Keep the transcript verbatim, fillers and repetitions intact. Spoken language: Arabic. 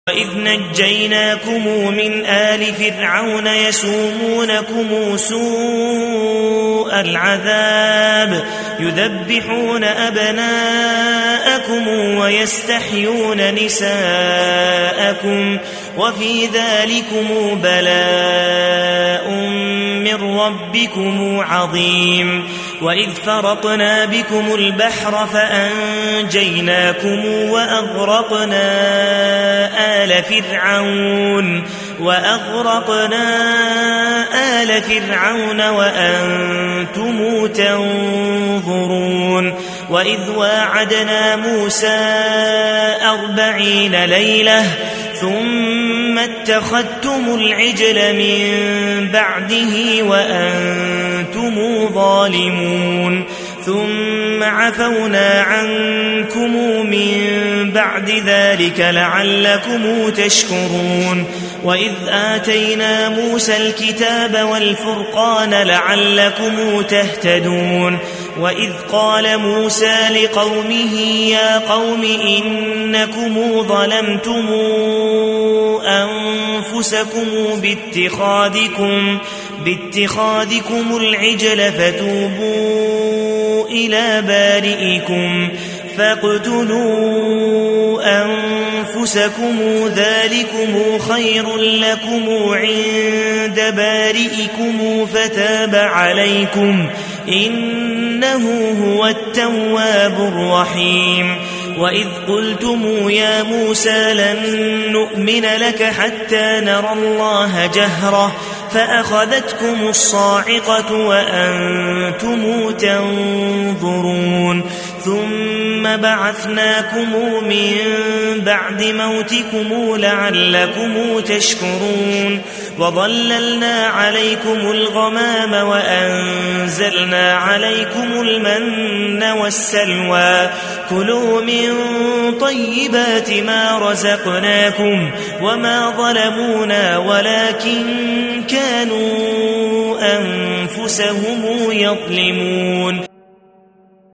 وإذ نجيناكم من آل فرعون يسومونكم سوء العذاب يذبحون أبناءكم ويستحيون نساءكم وفي ذلكم بلاء من ربكم عظيم. وإذ فرقنا بكم البحر فأنجيناكم وأغرقنا آل فرعون وأغرقنا آل فرعون وأنتم تنظرون. وإذ واعدنا موسى أربعين ليلة ثم اتخذتم العجل من بعده وأنتم ظالمون ثم عفونا عنكم من بعد ذلك لعلكم تشكرون. وإذ آتينا موسى الكتاب والفرقان لعلكم تهتدون. وإذ قال موسى لقومه يا قوم إنكم ظلمتم أنفسكم باتخاذكم, باتخاذكم العجل فتوبوا إلى بارئكم فاقتلوا أنفسكم ذلكم خير لكم عند بارئكم فتاب عليكم إنه هو التواب الرحيم. وإذ قلتم يا موسى لن نؤمن لك حتى نرى الله جهرة فأخذتكم الصاعقة وأنتم تنظرون ثم بعثناكم من بعد موتكم لعلكم تشكرون. وظللنا عليكم الغمام وأنزلنا عليكم المن والسلوى كلوا من طيبات ما رزقناكم وما ظلمونا ولكن كانوا أنفسهم يظلمون.